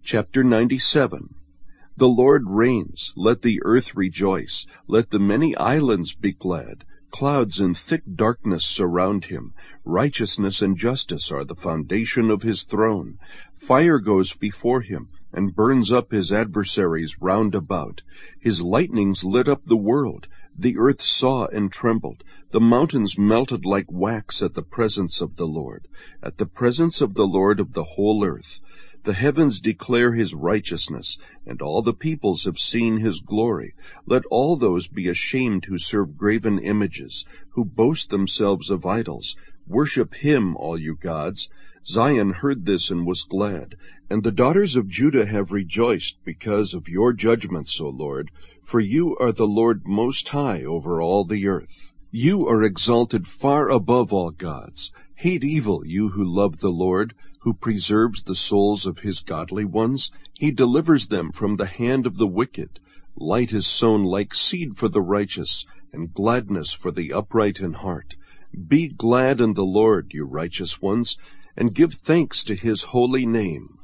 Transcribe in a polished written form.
Chapter 97. The Lord reigns, let the earth rejoice, let the many islands be glad. Clouds and thick darkness surround him. Righteousness and justice are the foundation of his throne. Fire goes before him, and burns up his adversaries round about. His lightnings lit up the world. The earth saw and trembled. The mountains melted like wax at the presence of the Lord, at the presence of the Lord of the whole earth. The heavens declare his righteousness, and all the peoples have seen his glory. Let all those be ashamed who serve graven images, who boast themselves of idols. Worship him, all you gods. Zion heard this and was glad, and the daughters of Judah have rejoiced because of your judgments, O Lord, for you are the Lord most high over all the earth. You are exalted far above all gods. Hate evil, you who love the Lord, who preserves the souls of his godly ones. He delivers them from the hand of the wicked. Light is sown like seed for the righteous, and gladness for the upright in heart. Be glad in the Lord, you righteous ones, and give thanks to his holy name.